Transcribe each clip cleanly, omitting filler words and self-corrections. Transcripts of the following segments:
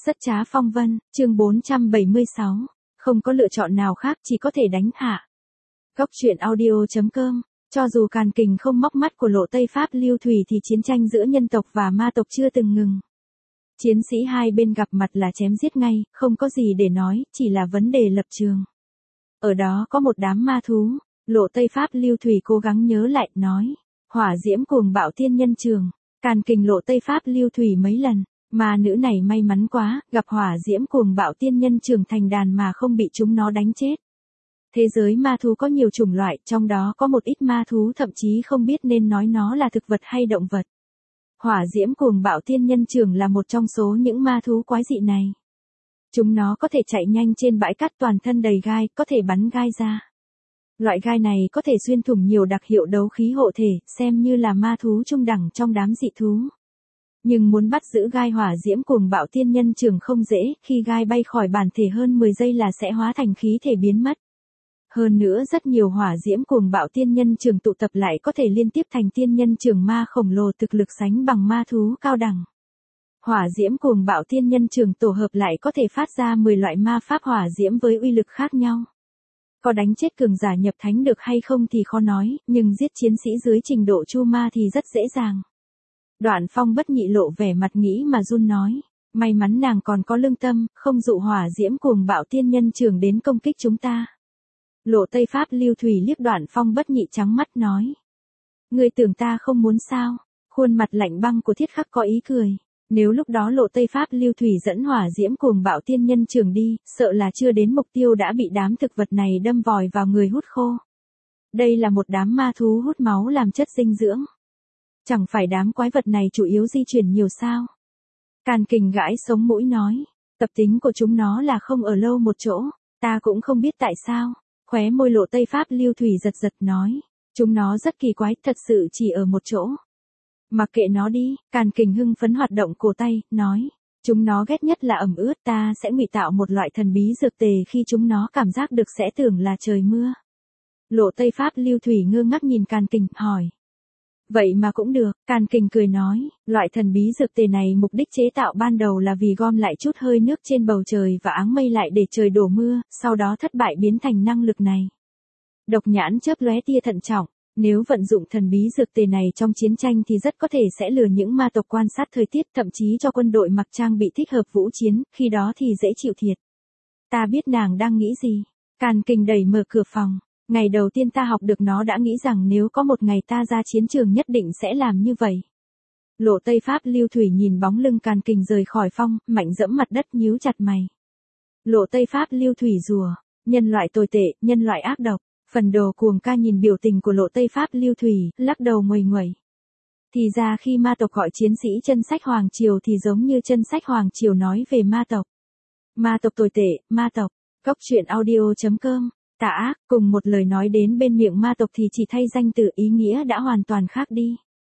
Rất trá phong vân, chương 476. Không có lựa chọn nào khác, chỉ có thể đánh hạ. Góc truyện audio.com. Cho dù Càn Kình không móc mắt của Lộ Tây Pháp Lưu Thủy thì chiến tranh giữa nhân tộc và ma tộc chưa từng ngừng. Chiến sĩ hai bên gặp mặt là chém giết ngay, không có gì để nói, chỉ là vấn đề lập trường. Ở đó có một đám ma thú, Lộ Tây Pháp Lưu Thủy cố gắng nhớ lại, nói. Hỏa diễm cuồng bạo tiên nhân trường, Càn Kình Lộ Tây Pháp Lưu Thủy mấy lần. Mà nữ này may mắn quá, gặp hỏa diễm cuồng bạo tiên nhân trưởng thành đàn mà không bị chúng nó đánh chết. Thế giới ma thú có nhiều chủng loại, trong đó có một ít ma thú thậm chí không biết nên nói nó là thực vật hay động vật. Hỏa diễm cuồng bạo tiên nhân trưởng là một trong số những ma thú quái dị này. Chúng nó có thể chạy nhanh trên bãi cát, toàn thân đầy gai, có thể bắn gai ra. Loại gai này có thể xuyên thủng nhiều đặc hiệu đấu khí hộ thể, xem như là ma thú trung đẳng trong đám dị thú. Nhưng muốn bắt giữ gai hỏa diễm cuồng bạo tiên nhân trưởng không dễ, khi gai bay khỏi bản thể hơn 10 giây là sẽ hóa thành khí thể biến mất. Hơn nữa rất nhiều hỏa diễm cuồng bạo tiên nhân trưởng tụ tập lại có thể liên tiếp thành tiên nhân trưởng ma khổng lồ thực lực sánh bằng ma thú cao đẳng. Hỏa diễm cuồng bạo tiên nhân trưởng tổ hợp lại có thể phát ra 10 loại ma pháp hỏa diễm với uy lực khác nhau. Có đánh chết cường giả nhập thánh được hay không thì khó nói, nhưng giết chiến sĩ dưới trình độ chu ma thì rất dễ dàng. Đoạn Phong bất nhị lộ vẻ mặt nghĩ mà run nói, may mắn nàng còn có lương tâm, không dụ hỏa diễm cuồng bạo tiên nhân trưởng đến công kích chúng ta. Lộ Tây Pháp Lưu Thủy liếc Đoạn Phong bất nhị trắng mắt nói, ngươi tưởng ta không muốn sao? Khuôn mặt lạnh băng của Thiết Khắc có ý cười, nếu lúc đó Lộ Tây Pháp Lưu Thủy dẫn hỏa diễm cuồng bạo tiên nhân trưởng đi, sợ là chưa đến mục tiêu đã bị đám thực vật này đâm vòi vào người hút khô. Đây là một đám ma thú hút máu làm chất dinh dưỡng. Chẳng phải đám quái vật này chủ yếu di chuyển nhiều sao? Càn Kình gãi sống mũi nói, tập tính của chúng nó là không ở lâu một chỗ, ta cũng không biết tại sao. Khóe môi Lộ Tây Pháp Lưu Thủy giật giật nói, chúng nó rất kỳ quái, thật sự chỉ ở một chỗ. Mặc kệ nó đi, Càn Kình hưng phấn hoạt động cổ tay, nói, chúng nó ghét nhất là ẩm ướt, ta sẽ ngụy tạo một loại thần bí dược tề khi chúng nó cảm giác được sẽ tưởng là trời mưa. Lộ Tây Pháp Lưu Thủy ngơ ngác nhìn Càn Kình, hỏi. Vậy mà cũng được, Càn Kình cười nói, loại thần bí dược tề này mục đích chế tạo ban đầu là vì gom lại chút hơi nước trên bầu trời và áng mây lại để trời đổ mưa, sau đó thất bại biến thành năng lực này. Độc Nhãn chớp lóe tia thận trọng, nếu vận dụng thần bí dược tề này trong chiến tranh thì rất có thể sẽ lừa những ma tộc quan sát thời tiết, thậm chí cho quân đội mặc trang bị thích hợp vũ chiến, khi đó thì dễ chịu thiệt. Ta biết nàng đang nghĩ gì. Càn Kình đẩy mở cửa phòng. Ngày đầu tiên ta học được nó đã nghĩ rằng nếu có một ngày ta ra chiến trường nhất định sẽ làm như vậy. Lộ Tây Pháp Lưu Thủy nhìn bóng lưng Càn Kình rời khỏi phong, mạnh dẫm mặt đất nhíu chặt mày. Lộ Tây Pháp Lưu Thủy rùa, nhân loại tồi tệ, nhân loại ác độc. Phần Đồ Cuồng Ca nhìn biểu tình của Lộ Tây Pháp Lưu Thủy, lắc đầu nguầy nguẩy. Thì ra khi ma tộc gọi chiến sĩ chân sách Hoàng Triều thì giống như chân sách Hoàng Triều nói về ma tộc. Ma tộc tồi tệ, ma tộc. Góc truyện audio.com. Tà ác, cùng một lời nói đến bên miệng ma tộc thì chỉ thay danh từ, ý nghĩa đã hoàn toàn khác đi.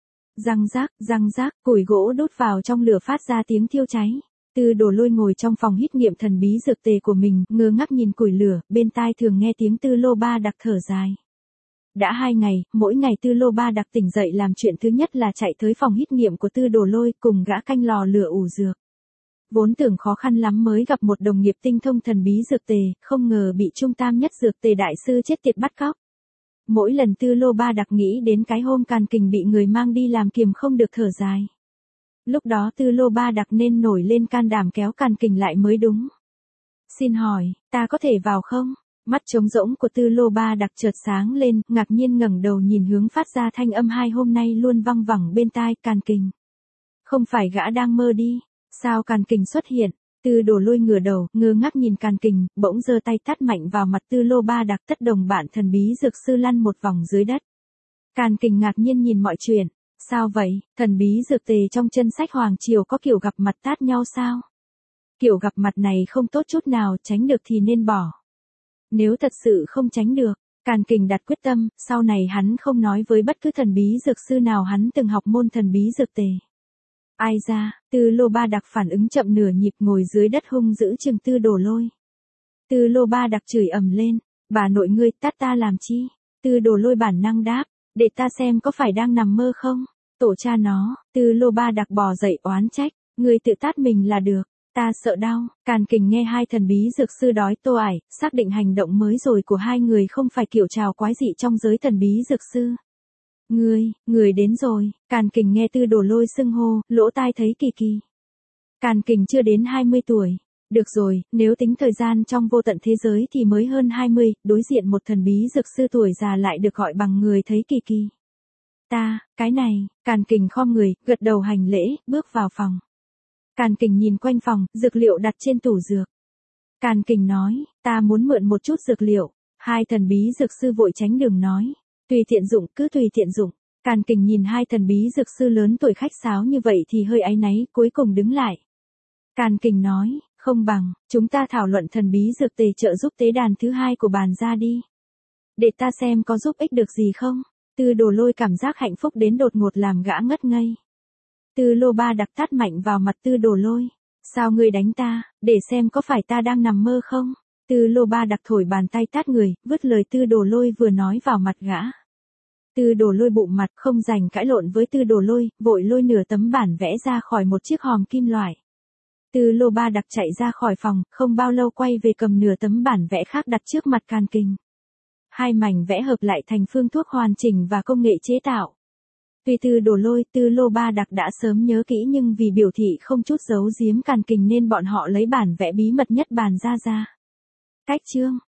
Răng rác, củi gỗ đốt vào trong lửa phát ra tiếng thiêu cháy. Tư Đồ Lôi ngồi trong phòng hít nghiệm thần bí dược tề của mình, ngơ ngác nhìn củi lửa, bên tai thường nghe tiếng Tư Lô Ba Đặc thở dài. Đã 2 ngày, mỗi ngày Tư Lô Ba Đặc tỉnh dậy làm chuyện thứ nhất là chạy tới phòng hít nghiệm của Tư Đồ Lôi cùng gã canh lò lửa ủ dược. Vốn tưởng khó khăn lắm mới gặp một đồng nghiệp tinh thông thần bí dược tề, không ngờ bị trung tam nhất dược tề đại sư chết tiệt bắt cóc. Mỗi lần Tư Lô Ba Đặc nghĩ đến cái hôm Càn Kình bị người mang đi làm kiềm không được thở dài. Lúc đó Tư Lô Ba Đặc nên nổi lên can đảm kéo Càn Kình lại mới đúng. Xin hỏi, ta có thể vào không? Mắt trống rỗng của Tư Lô Ba Đặc chợt sáng lên, ngạc nhiên ngẩng đầu nhìn hướng phát ra thanh âm hai hôm nay luôn văng vẳng bên tai, Càn Kình. Không phải gã đang mơ đi. Sao Càn Kình xuất hiện? Tư Đồ Lôi ngửa đầu, ngơ ngác nhìn Càn Kình, bỗng giơ tay tát mạnh vào mặt Tư Lô Ba Đặc, tất đồng bạn thần bí dược sư lăn một vòng dưới đất. Càn Kình ngạc nhiên nhìn mọi chuyện. Sao vậy? Thần bí dược tề trong chân sách Hoàng Triều có kiểu gặp mặt tát nhau sao? Kiểu gặp mặt này không tốt chút nào, tránh được thì nên bỏ. Nếu thật sự không tránh được, Càn Kình đặt quyết tâm, sau này hắn không nói với bất cứ thần bí dược sư nào hắn từng học môn thần bí dược tề. Ai ra, Tư Lô Ba Đặc phản ứng chậm nửa nhịp ngồi dưới đất hung dữ chừng Tư Đồ Lôi. Tư Lô Ba Đặc chửi ầm lên, bà nội ngươi tát ta làm chi? Tư Đồ Lôi bản năng đáp, để ta xem có phải đang nằm mơ không? Tổ cha nó, Tư Lô Ba Đặc bò dậy oán trách, ngươi tự tát mình là được. Ta sợ đau. Càn Kình nghe hai thần bí dược sư đói tô ải, xác định hành động mới rồi của hai người không phải kiểu trào quái dị trong giới thần bí dược sư. Người đến rồi. Càn Kình nghe Tư Đồ Lôi xưng hô, lỗ tai thấy kỳ kỳ. Càn Kình chưa đến 20 tuổi. Được rồi, nếu tính thời gian trong vô tận thế giới thì mới hơn 20, đối diện một thần bí dược sư tuổi già lại được gọi bằng người thấy kỳ kỳ. Cái này, Càn Kình khom người, gật đầu hành lễ, bước vào phòng. Càn Kình nhìn quanh phòng, dược liệu đặt trên tủ dược. Càn Kình nói, ta muốn mượn một chút dược liệu. Hai thần bí dược sư vội tránh đường nói. Tùy tiện dụng, cứ tùy tiện dụng. Càn Kình nhìn hai thần bí dược sư lớn tuổi khách sáo như vậy thì hơi áy náy, cuối cùng đứng lại. Càn Kình nói, không bằng, chúng ta thảo luận thần bí dược tề trợ giúp tế đàn thứ hai của bàn ra đi. Để ta xem có giúp ích được gì không. Tư Đồ Lôi cảm giác hạnh phúc đến đột ngột làm gã ngất ngây. Tư Lô Ba Đặc tát mạnh vào mặt Tư Đồ Lôi. Sao ngươi đánh ta, để xem có phải ta đang nằm mơ không? Tư Lô Ba Đặc thổi bàn tay tát người, vứt lời Tư Đồ Lôi vừa nói vào mặt gã. Tư Đồ Lôi bụng mặt không dành cãi lộn với Tư Đồ Lôi, vội lôi nửa tấm bản vẽ ra khỏi một chiếc hòm kim loại. Tư Lô Ba Đặc chạy ra khỏi phòng, không bao lâu quay về cầm nửa tấm bản vẽ khác đặt trước mặt Càn Kình. Hai mảnh vẽ hợp lại thành phương thuốc hoàn chỉnh và công nghệ chế tạo. Tuy Tư Đồ Lôi, Tư Lô Ba Đặc đã sớm nhớ kỹ nhưng vì biểu thị không chút giấu giếm Càn Kình nên bọn họ lấy bản vẽ bí mật nhất bàn ra. Cách chương